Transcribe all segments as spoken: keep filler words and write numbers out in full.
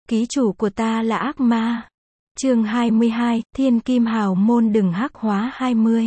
ký chủ của ta là ác ma. Chương hai mươi hai, Thiên Kim Hào Môn đừng hắc hóa hai mươi.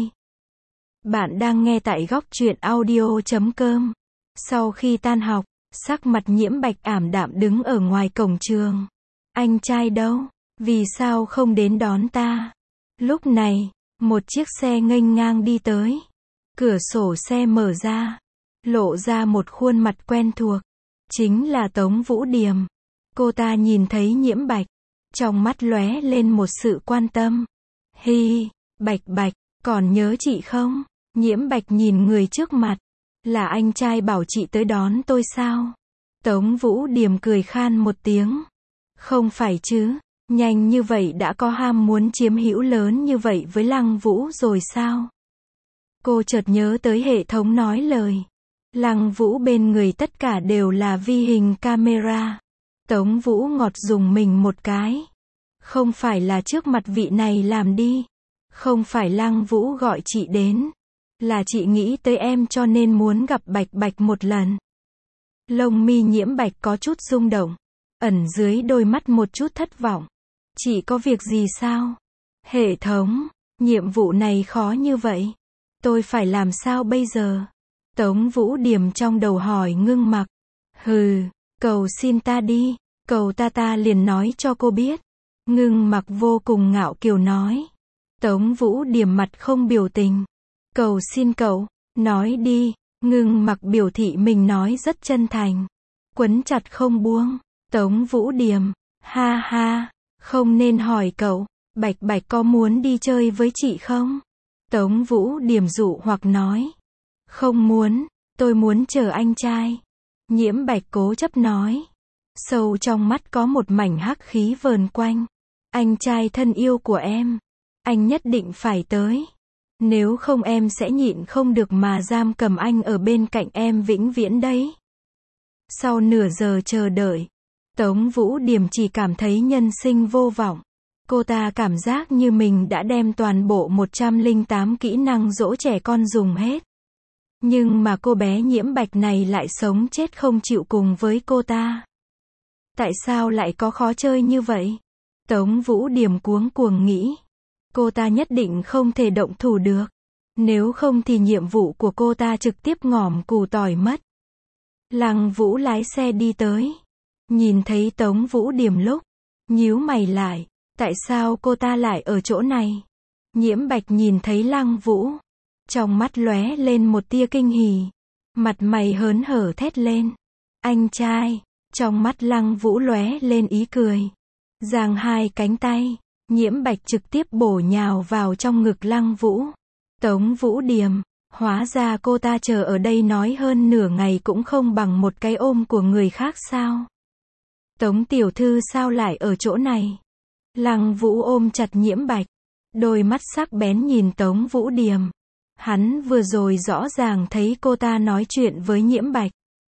Bạn đang nghe tại góc truyện audio chấm com. Sau khi tan học, sắc mặt Nhiễm Bạch ảm đạm đứng ở ngoài cổng trường. Anh trai đâu? Vì sao không đến đón ta? Lúc này, một chiếc xe nghênh ngang đi tới. Cửa sổ xe mở ra, lộ ra một khuôn mặt quen thuộc. Chính là Tống Vũ Điềm. Cô ta nhìn thấy Nhiễm Bạch, trong mắt lóe lên một sự quan tâm. Hi, Bạch Bạch, còn nhớ chị không? Nhiễm Bạch nhìn người trước mặt. Là anh trai bảo chị tới đón tôi sao? Tống Vũ Điềm cười khan một tiếng. Không phải chứ, nhanh như vậy đã có ham muốn chiếm hữu lớn như vậy với Lăng Vũ rồi sao? Cô chợt nhớ tới hệ thống nói lời. Lăng Vũ bên người tất cả đều là vi hình camera. Tống Vũ ngọt dùng mình một cái. Không phải là trước mặt vị này làm đi. Không phải Lăng Vũ gọi chị đến. Là chị nghĩ tới em cho nên muốn gặp Bạch Bạch một lần. Lông mi Nhiễm Bạch có chút rung động. Ẩn dưới đôi mắt một chút thất vọng. Chị có việc gì sao? Hệ thống, nhiệm vụ này khó như vậy. Tôi phải làm sao bây giờ? Tống Vũ Điềm trong đầu hỏi ngưng mặc. Hừ, cầu xin ta đi. Cầu ta ta liền nói cho cô biết. Ngưng mặc vô cùng ngạo kiều nói. Tống Vũ Điềm mặt không biểu tình. Cầu xin cậu, nói đi. Ngưng mặc biểu thị mình nói rất chân thành. Quấn chặt không buông. Tống Vũ Điềm, ha ha, không nên hỏi cậu, Bạch Bạch có muốn đi chơi với chị không? Tống Vũ Điềm dụ hoặc nói. Không muốn, tôi muốn chờ anh trai. Nhiễm Bạch cố chấp nói. Sâu trong mắt có một mảnh hắc khí vờn quanh. Anh trai thân yêu của em, anh nhất định phải tới. Nếu không em sẽ nhịn không được mà giam cầm anh ở bên cạnh em vĩnh viễn đấy. Sau nửa giờ chờ đợi, Tống Vũ Điềm chỉ cảm thấy nhân sinh vô vọng. Cô ta cảm giác như mình đã đem toàn bộ một trăm lẻ tám kỹ năng dỗ trẻ con dùng hết. Nhưng mà cô bé Nhiễm Bạch này lại sống chết không chịu cùng với cô ta. Tại sao lại có khó chơi như vậy? Tống Vũ Điềm cuống cuồng nghĩ. Cô ta nhất định không thể động thủ được. Nếu không thì nhiệm vụ của cô ta trực tiếp ngỏm củ tỏi mất. Lăng Vũ lái xe đi tới. Nhìn thấy Tống Vũ Điềm lúc, nhíu mày lại. Tại sao cô ta lại ở chỗ này? Nhiễm Bạch nhìn thấy Lăng Vũ. Trong mắt lóe lên một tia kinh hỉ. Mặt mày hớn hở thét lên. Anh trai. Trong mắt Lăng Vũ lóe lên ý cười. Giang hai cánh tay. Nhiễm Bạch trực tiếp bổ nhào vào trong ngực Lăng Vũ. Tống Vũ Điềm. Hóa ra cô ta chờ ở đây nói hơn nửa ngày cũng không bằng một cái ôm của người khác sao? Tống tiểu thư sao lại ở chỗ này? Lăng Vũ ôm chặt Nhiễm Bạch. Đôi mắt sắc bén nhìn Tống Vũ Điềm. Hắn vừa rồi rõ ràng thấy cô ta nói chuyện với Nhiễm Bạch.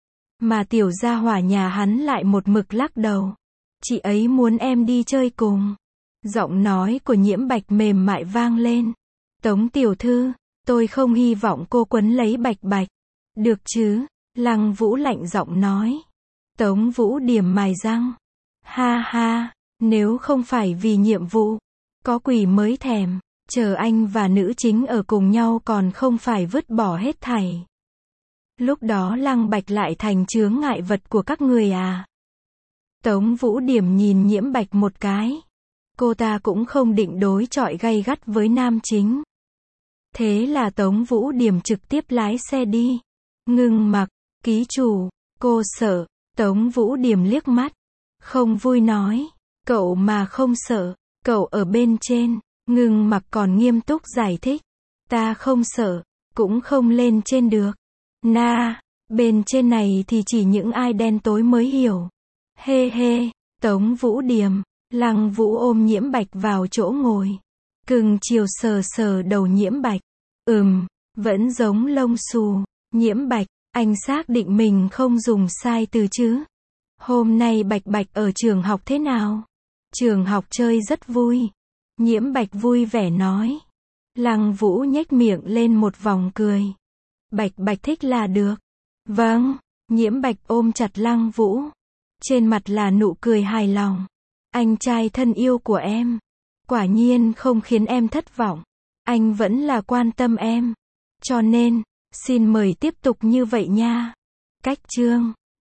Mà tiểu gia hỏa nhà hắn lại một mực lắc đầu. Chị ấy muốn em đi chơi cùng. Giọng nói của Nhiễm Bạch mềm mại vang lên. Tống tiểu thư, tôi không hy vọng cô quấn lấy Bạch Bạch. Được chứ? Lăng Vũ lạnh giọng nói. Tống Vũ Điềm mài răng. Ha ha, nếu không phải vì nhiệm vụ, có quỷ mới thèm, chờ anh và nữ chính ở cùng nhau còn không phải vứt bỏ hết thảy. Lúc đó Lăng Bạch lại thành chướng ngại vật của các người à? Tống Vũ Điềm nhìn Nhiễm Bạch một cái. Cô ta cũng không định đối chọi gay gắt với nam chính. Thế là Tống Vũ Điềm trực tiếp lái xe đi. Ngưng mặc, ký chủ, cô sợ. Tống Vũ Điềm liếc mắt. Không vui nói. Cậu mà không sợ, cậu ở bên trên. Ngưng mặc còn nghiêm túc giải thích. Ta không sợ, cũng không lên trên được. Na, bên trên này thì chỉ những ai đen tối mới hiểu. Hê hê, Tống Vũ Điềm. Lăng Vũ ôm Nhiễm Bạch vào chỗ ngồi. Cưng chiều sờ sờ đầu Nhiễm Bạch. Ừm, vẫn giống lông xù. Nhiễm Bạch, anh xác định mình không dùng sai từ chứ? Hôm nay Bạch Bạch ở trường học thế nào? Trường học chơi rất vui. Nhiễm Bạch vui vẻ nói. Lăng Vũ nhếch miệng lên một vòng cười. Bạch Bạch thích là được. Vâng, Nhiễm Bạch ôm chặt Lăng Vũ. Trên mặt là nụ cười hài lòng. Anh trai thân yêu của em. Quả nhiên không khiến em thất vọng. Anh vẫn là quan tâm em. Cho nên, xin mời tiếp tục như vậy nha. Cách chương